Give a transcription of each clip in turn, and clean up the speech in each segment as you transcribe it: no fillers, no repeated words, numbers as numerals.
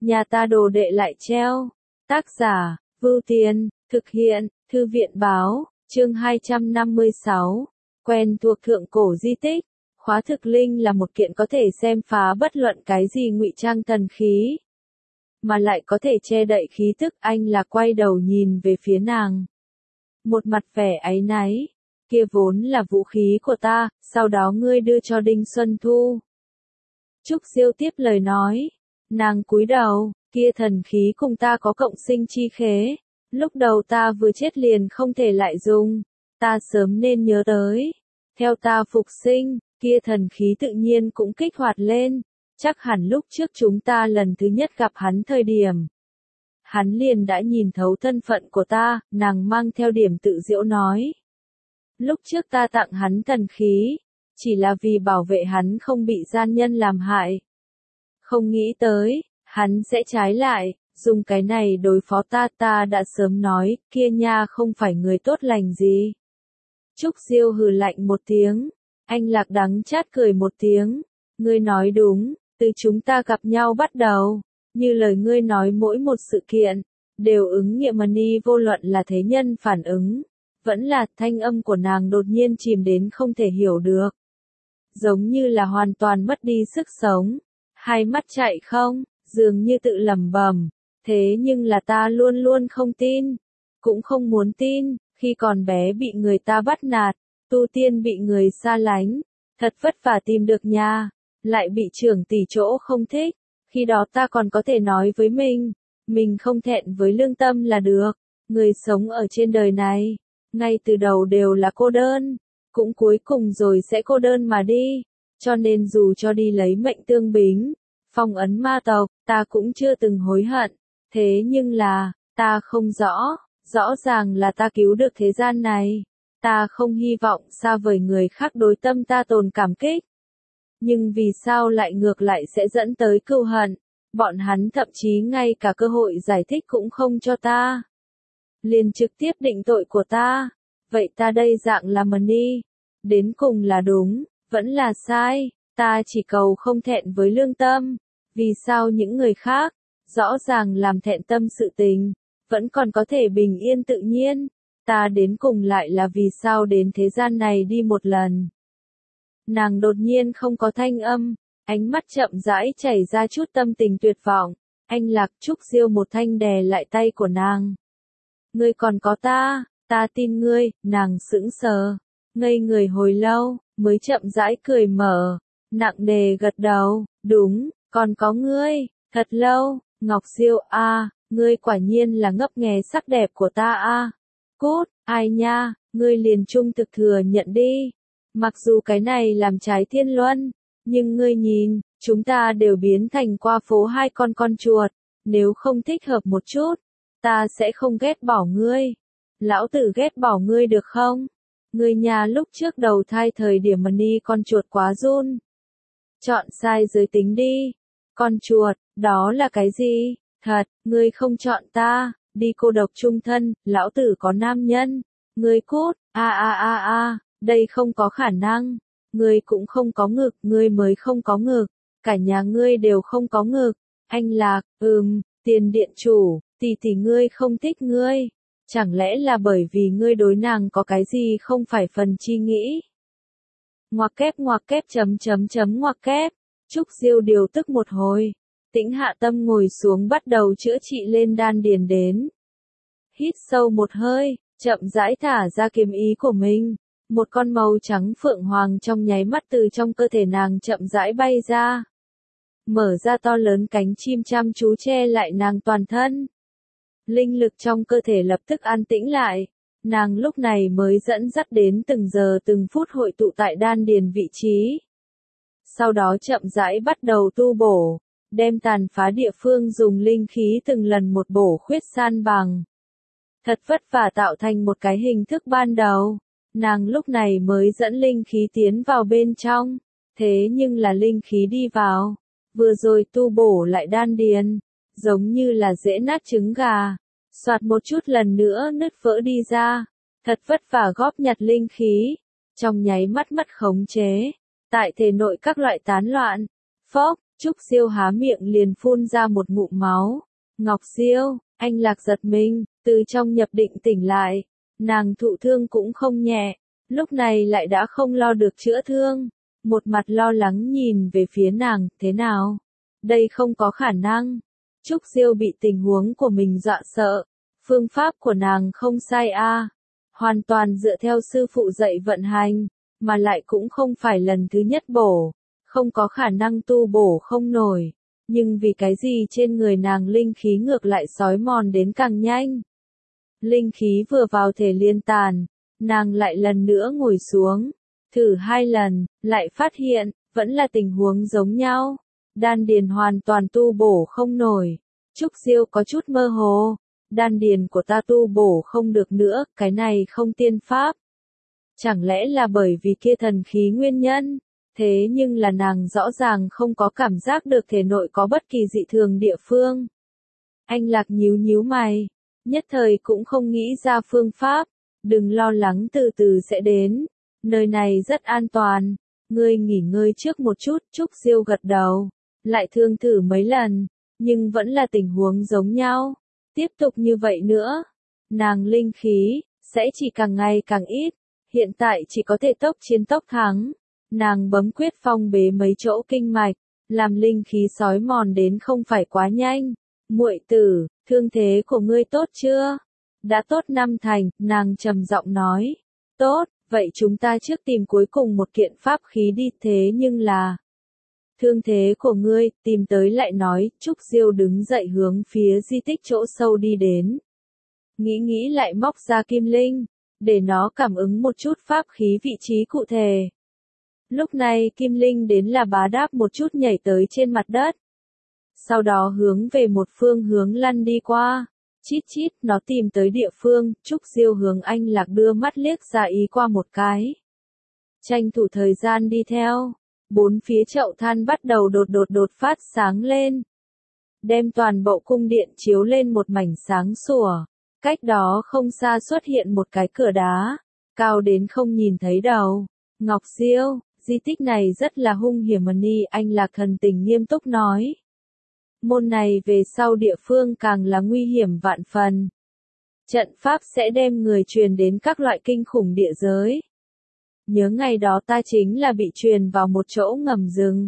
nhà ta đồ đệ lại treo. Tác giả, Vưu Tiên, thực hiện, Thư viện Báo, chương 256, quen thuộc thượng cổ di tích. Khóa thực linh là một kiện có thể xem phá bất luận cái gì ngụy trang thần khí, mà lại có thể che đậy khí tức. Anh là quay đầu nhìn về phía nàng, một mặt vẻ áy náy. Kia vốn là vũ khí của ta, sau đó ngươi đưa cho Đinh Xuân Thu. Trúc Diêu tiếp lời nói, nàng cúi đầu, kia thần khí cùng ta có cộng sinh chi khế, lúc đầu ta vừa chết liền không thể lại dùng, ta sớm nên nhớ tới. Theo ta phục sinh, kia thần khí tự nhiên cũng kích hoạt lên, chắc hẳn lúc trước chúng ta lần thứ nhất gặp hắn thời điểm, hắn liền đã nhìn thấu thân phận của ta. Nàng mang theo điểm tự giễu nói, lúc trước ta tặng hắn thần khí, chỉ là vì bảo vệ hắn không bị gian nhân làm hại. Không nghĩ tới, hắn sẽ trái lại, dùng cái này đối phó ta. Ta đã sớm nói, kia nha không phải người tốt lành gì. Trúc Diêu hừ lạnh một tiếng, anh Lạc đắng chát cười một tiếng. Ngươi nói đúng, từ chúng ta gặp nhau bắt đầu, như lời ngươi nói mỗi một sự kiện, đều ứng nghiệm Mani, vô luận là thế nhân phản ứng. Vẫn là thanh âm của nàng đột nhiên chìm đến không thể hiểu được. Giống như là hoàn toàn mất đi sức sống. Hai mắt chạy không, dường như tự lẩm bẩm. Thế nhưng là ta luôn luôn không tin. Cũng không muốn tin, khi còn bé bị người ta bắt nạt, tu tiên bị người xa lánh. Thật vất vả tìm được nha, lại bị trưởng tỷ chỗ không thích. Khi đó ta còn có thể nói với mình không thẹn với lương tâm là được. Người sống ở trên đời này, ngay từ đầu đều là cô đơn, cũng cuối cùng rồi sẽ cô đơn mà đi. Cho nên dù cho đi lấy mệnh tương bính, phong ấn ma tộc, ta cũng chưa từng hối hận. Thế nhưng là, ta không rõ ràng là ta cứu được thế gian này. Ta không hy vọng xa vời người khác đối tâm ta tồn cảm kích. Nhưng vì sao lại ngược lại sẽ dẫn tới cừu hận? Bọn hắn thậm chí ngay cả cơ hội giải thích cũng không cho ta, liền trực tiếp định tội của ta. Vậy ta đây dạng là Mani, đến cùng là đúng, vẫn là sai? Ta chỉ cầu không thẹn với lương tâm. Vì sao những người khác, rõ ràng làm thẹn tâm sự tình, vẫn còn có thể bình yên tự nhiên? Ta đến cùng lại là vì sao đến thế gian này đi một lần? Nàng đột nhiên không có thanh âm, ánh mắt chậm rãi chảy ra chút tâm tình tuyệt vọng. Anh Lạc. Trúc Diêu một thanh đè lại tay của nàng. Ngươi còn có ta tin ngươi. Nàng sững sờ, ngây người hồi lâu, mới chậm rãi cười mở, nặng nề gật đầu, đúng, còn có ngươi, thật lâu. Ngọc Diêu a, ngươi quả nhiên là ngấp nghé sắc đẹp của ta a. Cút, ai nha, ngươi liền trung thực thừa nhận đi. Mặc dù cái này làm trái thiên luân, nhưng ngươi nhìn, chúng ta đều biến thành qua phố hai con chuột. Nếu không thích hợp một chút, ta sẽ không ghét bỏ ngươi. Lão tử ghét bỏ ngươi được không? Ngươi nhà lúc trước đầu thai thời điểm Mani con chuột quá run. Chọn sai giới tính đi. Con chuột, đó là cái gì? Thật, ngươi không chọn ta, đi cô độc chung thân, lão tử có nam nhân. Ngươi cút, đây không có khả năng. Ngươi cũng không có ngực, ngươi mới không có ngực. Cả nhà ngươi đều không có ngực. Anh Lạc. Tiền điện chủ, tỷ ngươi không thích ngươi. Chẳng lẽ là bởi vì ngươi đối nàng có cái gì không phải phần chi nghĩ? Ngoặc kép ngoặc kép. Trúc Diêu điều tức một hồi, tĩnh hạ tâm ngồi xuống bắt đầu chữa trị lên đan điền đến. Hít sâu một hơi, chậm rãi thả ra kiếm ý của mình. Một con màu trắng phượng hoàng trong nháy mắt từ trong cơ thể nàng chậm rãi bay ra. Mở ra to lớn cánh chim chăm chú che lại nàng toàn thân. Linh lực trong cơ thể lập tức an tĩnh lại. Nàng lúc này mới dẫn dắt đến từng giờ từng phút hội tụ tại đan điền vị trí. Sau đó chậm rãi bắt đầu tu bổ, đem tàn phá địa phương dùng linh khí từng lần một bổ khuyết san bằng. Thật vất vả tạo thành một cái hình thức ban đầu. Nàng lúc này mới dẫn linh khí tiến vào bên trong. Thế nhưng là linh khí đi vào, vừa rồi tu bổ lại đan điền, giống như là dễ nát trứng gà. Soạt một chút lần nữa nứt vỡ đi ra. Thật vất vả góp nhặt linh khí, trong nháy mắt mất khống chế. Tại thể nội các loại tán loạn. Phốc, Trúc Siêu há miệng liền phun ra một ngụm máu. Ngọc Siêu, anh Lạc giật mình, từ trong nhập định tỉnh lại. Nàng thụ thương cũng không nhẹ, lúc này lại đã không lo được chữa thương. Một mặt lo lắng nhìn về phía nàng, thế nào? Đây không có khả năng. Trúc Siêu bị tình huống của mình dọa sợ. Phương pháp của nàng không sai a, hoàn toàn dựa theo sư phụ dạy vận hành, mà lại cũng không phải lần thứ nhất bổ, không có khả năng tu bổ không nổi. Nhưng vì cái gì trên người nàng linh khí ngược lại xói mòn đến càng nhanh. Linh khí vừa vào thể liền tàn, nàng lại lần nữa ngồi xuống, thử 2 lần, lại phát hiện, vẫn là tình huống giống nhau. Đan điền hoàn toàn tu bổ không nổi. Trúc Siêu có chút mơ hồ. Đan điền của ta tu bổ không được nữa, cái này không tiên pháp. Chẳng lẽ là bởi vì kia thần khí nguyên nhân? Thế nhưng là nàng rõ ràng không có cảm giác được thể nội có bất kỳ dị thường địa phương. Anh Lạc nhíu nhíu mày, nhất thời cũng không nghĩ ra phương pháp. Đừng lo lắng, từ từ sẽ đến. Nơi này rất an toàn. Ngươi nghỉ ngơi trước một chút. Trúc Siêu gật đầu. Lại thương thử mấy lần, nhưng vẫn là tình huống giống nhau. Tiếp tục như vậy nữa, nàng linh khí sẽ chỉ càng ngày càng ít. Hiện tại chỉ có thể tốc chiến tốc thắng. Nàng bấm quyết phong bế mấy chỗ kinh mạch, làm linh khí xói mòn đến không phải quá nhanh. Muội tử, thương thế của ngươi tốt chưa? Đã tốt 5 thành, nàng trầm giọng nói. Tốt, vậy chúng ta trước tìm cuối cùng một kiện pháp khí đi, thế nhưng là... Thương thế của ngươi, tìm tới lại nói. Trúc Siêu đứng dậy hướng phía di tích chỗ sâu đi đến. Nghĩ lại móc ra kim linh, để nó cảm ứng một chút pháp khí vị trí cụ thể. Lúc này kim linh đến là bá đáp một chút nhảy tới trên mặt đất. Sau đó hướng về một phương hướng lăn đi qua. Chít chít, nó tìm tới địa phương. Trúc Siêu hướng anh Lạc đưa mắt liếc ra ý qua một cái. Tranh thủ thời gian đi theo. 4 phía chậu than bắt đầu đột phát sáng lên. Đem toàn bộ cung điện chiếu lên một mảnh sáng sủa. Cách đó không xa xuất hiện một cái cửa đá, cao đến không nhìn thấy đầu. Ngọc Siêu, di tích này rất là hung hiểm. Anh Lạc thần tình nghiêm túc nói. Môn này về sau địa phương càng là nguy hiểm vạn phần. Trận pháp sẽ đem người truyền đến các loại kinh khủng địa giới. Nhớ ngày đó ta chính là bị truyền vào một chỗ ngầm rừng.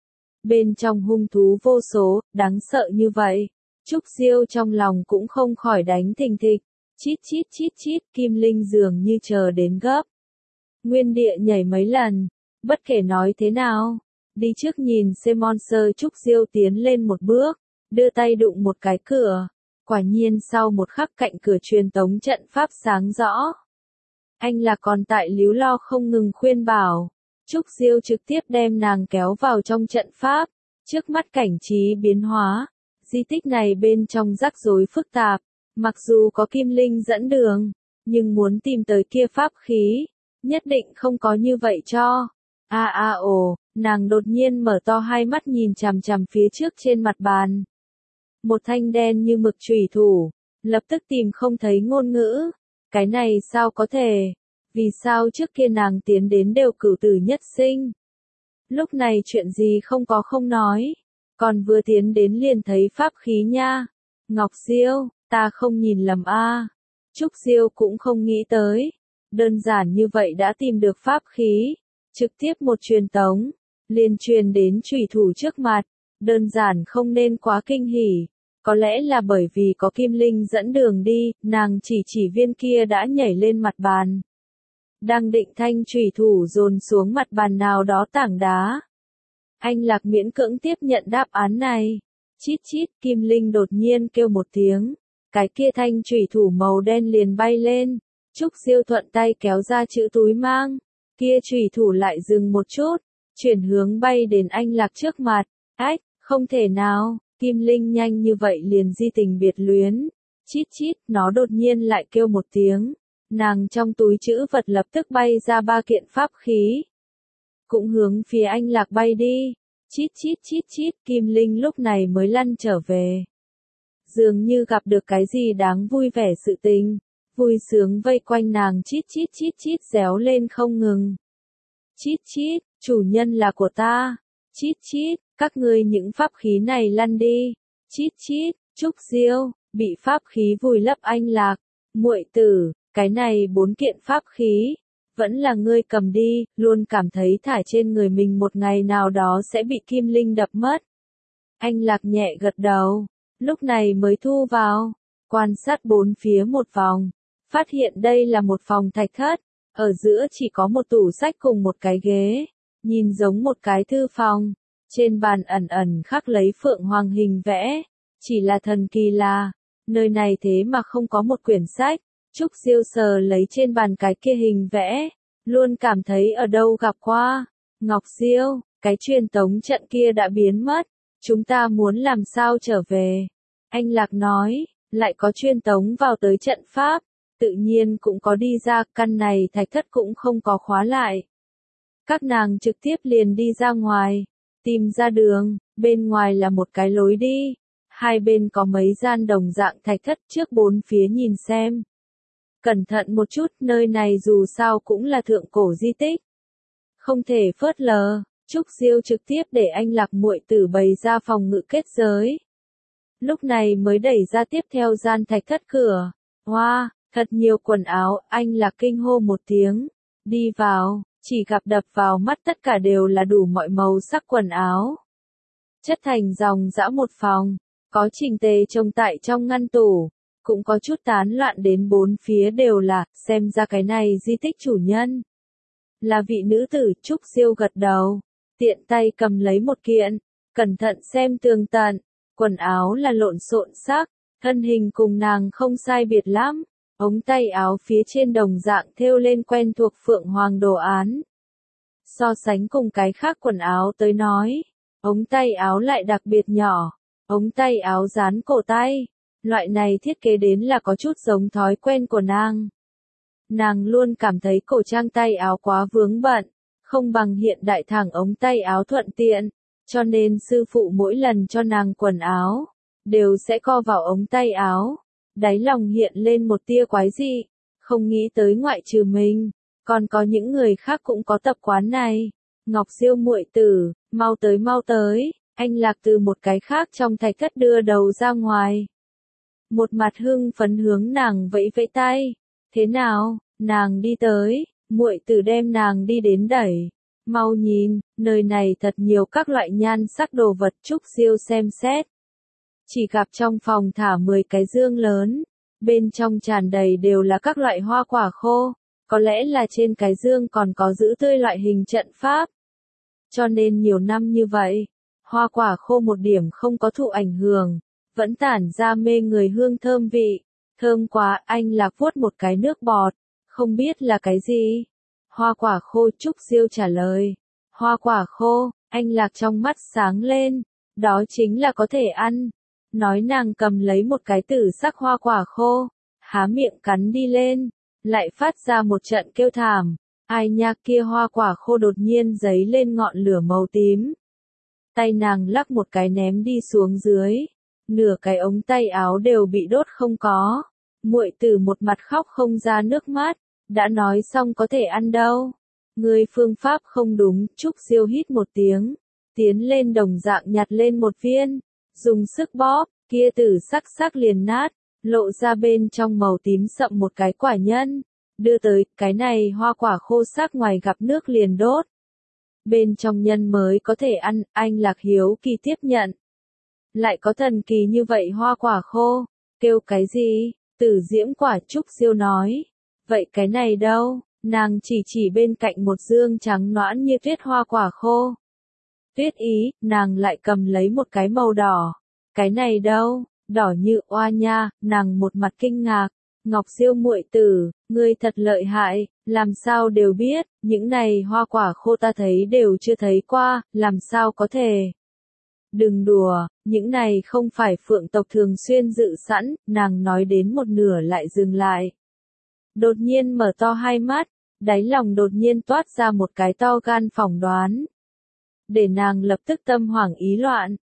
Bên trong hung thú vô số, đáng sợ như vậy. Trúc Siêu trong lòng cũng không khỏi đánh thình thịch. Chít chít, kim linh dường như chờ đến gấp. Nguyên địa nhảy mấy lần. Bất kể nói thế nào. Đi trước nhìn xem monster. Trúc Siêu tiến lên một bước. Đưa tay đụng một cái cửa. Quả nhiên sau một khắc cạnh cửa truyền tống trận pháp sáng rõ. Anh là còn tại líu lo không ngừng khuyên bảo. Trúc Siêu trực tiếp đem nàng kéo vào trong trận pháp. Trước mắt cảnh trí biến hóa. Di tích này bên trong rắc rối phức tạp. Mặc dù có kim linh dẫn đường, nhưng muốn tìm tới kia pháp khí, nhất định không có như vậy cho. Nàng đột nhiên mở to hai mắt nhìn chằm chằm phía trước trên mặt bàn. Một thanh đen như mực chùy thủ, lập tức tìm không thấy ngôn ngữ. Cái này sao có thể? Vì sao trước kia nàng tiến đến đều cửu tử nhất sinh? Lúc này chuyện gì không có không nói. Còn vừa tiến đến liền thấy pháp khí nha. Ngọc Siêu, ta không nhìn lầm a. Trúc Siêu cũng không nghĩ tới. Đơn giản như vậy đã tìm được pháp khí. Trực tiếp một truyền tống. Liền truyền đến chùy thủ trước mặt. Đơn giản không nên quá kinh hỉ. Có lẽ là bởi vì có kim linh dẫn đường đi, nàng chỉ viên kia đã nhảy lên mặt bàn. Đang định thanh chùy thủ dồn xuống mặt bàn nào đó tảng đá. Anh Lạc miễn cưỡng tiếp nhận đáp án này. Chít chít, kim linh đột nhiên kêu một tiếng. Cái kia thanh chùy thủ màu đen liền bay lên. Trúc Siêu thuận tay kéo ra chữ túi mang. Kia chùy thủ lại dừng một chút. Chuyển hướng bay đến anh Lạc trước mặt. Ách, không thể nào. Kim linh nhanh như vậy liền di tình biệt luyến. Chít chít, nó đột nhiên lại kêu một tiếng. Nàng trong túi trữ vật lập tức bay ra 3 kiện pháp khí. Cũng hướng phía anh Lạc bay đi. Chít chít, kim linh lúc này mới lăn trở về. Dường như gặp được cái gì đáng vui vẻ sự tình. Vui sướng vây quanh nàng chít chít réo lên không ngừng. Chít chít, chủ nhân là của ta. Chít chít, các ngươi những pháp khí này lăn đi. Chít chít, Trúc Diêu, bị pháp khí vùi lấp anh Lạc. Muội tử, cái này 4 kiện pháp khí, vẫn là ngươi cầm đi, luôn cảm thấy thả trên người mình một ngày nào đó sẽ bị kim linh đập mất. Anh Lạc nhẹ gật đầu, lúc này mới thu vào, quan sát bốn phía một vòng, phát hiện đây là một phòng thạch thất, ở giữa chỉ có một tủ sách cùng một cái ghế, nhìn giống một cái thư phòng, trên bàn ẩn ẩn khắc lấy phượng hoàng hình vẽ, chỉ là thần kỳ là, nơi này thế mà không có một quyển sách. Trúc Diêu sờ lấy trên bàn cái kia hình vẽ, luôn cảm thấy ở đâu gặp qua. Ngọc Diêu, cái truyền tống trận kia đã biến mất, chúng ta muốn làm sao trở về? Anh Lạc nói, lại có truyền tống vào tới trận pháp, tự nhiên cũng có đi ra, căn này thạch thất cũng không có khóa lại. Các nàng trực tiếp liền đi ra ngoài, tìm ra đường, bên ngoài là một cái lối đi, hai bên có mấy gian đồng dạng thạch thất, trước bốn phía nhìn xem. Cẩn thận một chút, nơi này dù sao cũng là thượng cổ di tích. Không thể phớt lờ, Trúc Diêu trực tiếp để anh Lạc muội tử bày ra phòng ngự kết giới. Lúc này mới đẩy ra tiếp theo gian thạch thất cửa. Hoa, thật nhiều quần áo, anh Lạc kinh hô một tiếng. Đi vào, chỉ gặp đập vào mắt tất cả đều là đủ mọi màu sắc quần áo. Chất thành dòng dã một phòng, có chỉnh tề trồng tại trong ngăn tủ. Cũng có chút tán loạn đến bốn phía đều là, xem ra cái này di tích chủ nhân. Là vị nữ tử. Trúc Diêu gật đầu, tiện tay cầm lấy một kiện, cẩn thận xem tường tận, quần áo là lộn xộn sắc, thân hình cùng nàng không sai biệt lắm, ống tay áo phía trên đồng dạng thêu lên quen thuộc phượng hoàng đồ án. So sánh cùng cái khác quần áo tới nói, ống tay áo lại đặc biệt nhỏ, ống tay áo dán cổ tay. Loại này thiết kế đến là có chút giống thói quen của nàng. Nàng luôn cảm thấy cổ trang tay áo quá vướng bận, không bằng hiện đại thẳng ống tay áo thuận tiện, cho nên sư phụ mỗi lần cho nàng quần áo, đều sẽ co vào ống tay áo. Đáy lòng hiện lên một tia quái dị, không nghĩ tới ngoại trừ mình, còn có những người khác cũng có tập quán này. Ngọc Diêu muội tử, mau tới, anh Lạc từ một cái khác trong thạch thất đưa đầu ra ngoài. Một mặt hưng phấn hướng nàng vẫy vẫy tay. Thế nào, nàng đi tới, muội tử đem nàng đi đến đẩy. Mau nhìn, nơi này thật nhiều các loại nhan sắc đồ vật. Trúc Diêu xem xét. Chỉ gặp trong phòng thả 10 cái dương lớn, bên trong tràn đầy đều là các loại hoa quả khô, có lẽ là trên cái dương còn có giữ tươi loại hình trận pháp. Cho nên nhiều năm như vậy, hoa quả khô một điểm không có thụ ảnh hưởng. Vẫn tản ra mê người hương thơm vị, thơm quá. Anh Lạc vuốt một cái nước bọt, không biết là cái gì. Hoa quả khô. Trúc Diêu trả lời. Hoa quả khô. Anh Lạc trong mắt sáng lên, đó chính là có thể ăn. Nói nàng cầm lấy một cái tử sắc hoa quả khô, há miệng cắn đi lên, lại phát ra một trận kêu thảm. Ai nha, kia hoa quả khô đột nhiên giấy lên ngọn lửa màu tím. Tay nàng lắc một cái ném đi xuống dưới. Nửa cái ống tay áo đều bị đốt không có. Muội tử một mặt khóc không ra nước mắt, đã nói xong có thể ăn đâu. Người phương pháp không đúng. Trúc Diêu hít một tiếng, tiến lên đồng dạng nhặt lên một viên, dùng sức bóp, kia tử sắc liền nát, lộ ra bên trong màu tím sậm một cái quả nhân, đưa tới. Cái này hoa quả khô sắc ngoài gặp nước liền đốt, bên trong nhân mới có thể ăn. Anh Lạc hiếu kỳ tiếp nhận. Lại có thần kỳ như vậy hoa quả khô, kêu cái gì? Tử diễm quả. Trúc Diêu nói. Vậy cái này đâu? Nàng chỉ bên cạnh một dương trắng nõn như tuyết hoa quả khô. Tuyết ý. Nàng lại cầm lấy một cái màu đỏ. Cái này đâu? Đỏ như oa nha. Nàng một mặt kinh ngạc. Ngọc Diêu muội tử, ngươi thật lợi hại, làm sao đều biết, những này hoa quả khô ta thấy đều chưa thấy qua, làm sao có thể? Đừng đùa, những này không phải phượng tộc thường xuyên dự sẵn. Nàng nói đến một nửa lại dừng lại. Đột nhiên mở to hai mắt, đáy lòng đột nhiên toát ra một cái to gan phỏng đoán. Để nàng lập tức tâm hoảng ý loạn.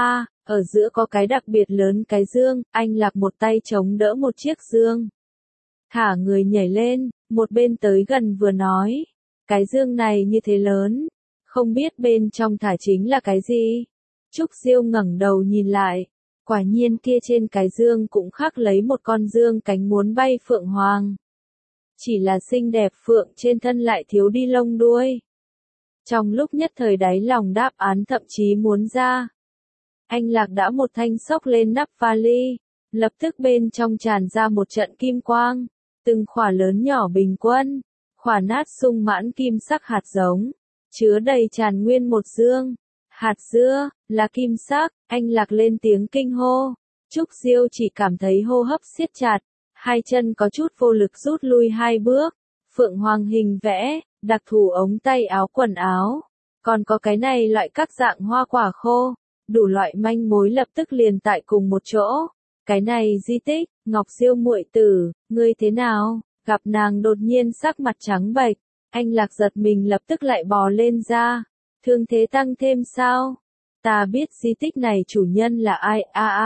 Ở giữa có cái đặc biệt lớn cái dương. Anh Lạc một tay chống đỡ một chiếc dương, thả người nhảy lên, một bên tới gần vừa nói. Cái dương này như thế lớn, không biết bên trong thả chính là cái gì. Trúc Diêu ngẩng đầu nhìn lại, quả nhiên kia trên cái dương cũng khắc lấy một con dương cánh muốn bay phượng hoàng. Chỉ là xinh đẹp phượng trên thân lại thiếu đi lông đuôi. Trong lúc nhất thời đáy lòng đáp án thậm chí muốn ra. Anh Lạc đã một thanh xốc lên nắp vali, lập tức bên trong tràn ra một trận kim quang, từng khỏa lớn nhỏ bình quân, khỏa nát sung mãn kim sắc hạt giống, chứa đầy tràn nguyên một dương. Hạt dưa, là kim sắc, anh Lạc lên tiếng kinh hô. Trúc Diêu chỉ cảm thấy hô hấp siết chặt, hai chân có chút vô lực rút lui hai bước. Phượng hoàng hình vẽ, đặc thù ống tay áo quần áo, còn có cái này loại các dạng hoa quả khô, đủ loại manh mối lập tức liền tại cùng một chỗ. Cái này di tích, Ngọc Diêu muội tử, ngươi thế nào? Gặp nàng đột nhiên sắc mặt trắng bệch, anh Lạc giật mình lập tức lại bò lên ra. Thương thế tăng thêm sao? Ta biết di tích này chủ nhân là ai?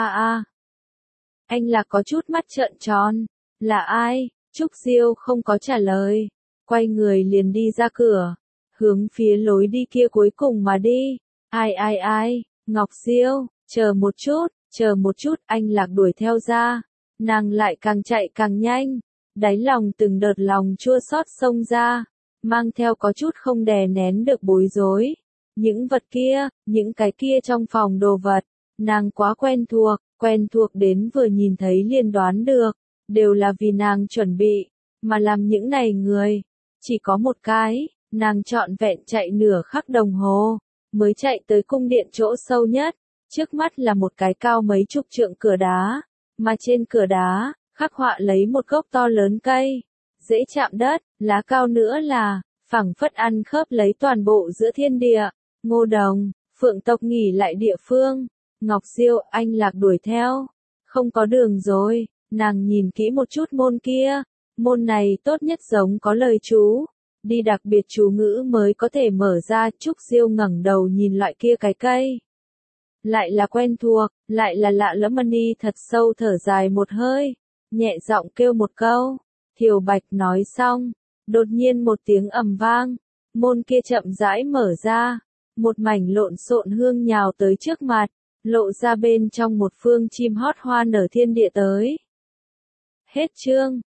Anh Lạc có chút mắt trợn tròn. Là ai? Trúc Diêu không có trả lời. Quay người liền đi ra cửa. Hướng phía lối đi kia cuối cùng mà đi. Ai? Ngọc Diêu, chờ một chút, anh Lạc đuổi theo ra. Nàng lại càng chạy càng nhanh. Đáy lòng từng đợt lòng chua xót xông ra. Mang theo có chút không đè nén được bối rối. Những vật kia, những cái kia trong phòng đồ vật, nàng quá quen thuộc đến vừa nhìn thấy liền đoán được, đều là vì nàng chuẩn bị, mà làm những này người. Chỉ có một cái, nàng trọn vẹn chạy nửa khắc đồng hồ, mới chạy tới cung điện chỗ sâu nhất, trước mắt là một cái cao mấy chục trượng cửa đá, mà trên cửa đá, khắc họa lấy một gốc to lớn cây, dễ chạm đất, lá cao nữa là, phẳng phất ăn khớp lấy toàn bộ giữa thiên địa. Ngô Đồng, Phượng tộc nghỉ lại địa phương. Ngọc Diêu, anh Lạc đuổi theo. Không có đường rồi, nàng nhìn kỹ một chút môn kia. Môn này tốt nhất giống có lời chú. Đi đặc biệt chú ngữ mới có thể mở ra. Trúc Diêu ngẩng đầu nhìn loại kia cái cây. Lại là quen thuộc, lại là lạ lẫm. Mani thật sâu thở dài một hơi. Nhẹ giọng kêu một câu. Thiều Bạch nói xong. Đột nhiên một tiếng ầm vang. Môn kia chậm rãi mở ra. Một mảnh lộn xộn hương nhào tới trước mặt, lộ ra bên trong một phương chim hót hoa nở thiên địa tới. Hết chương.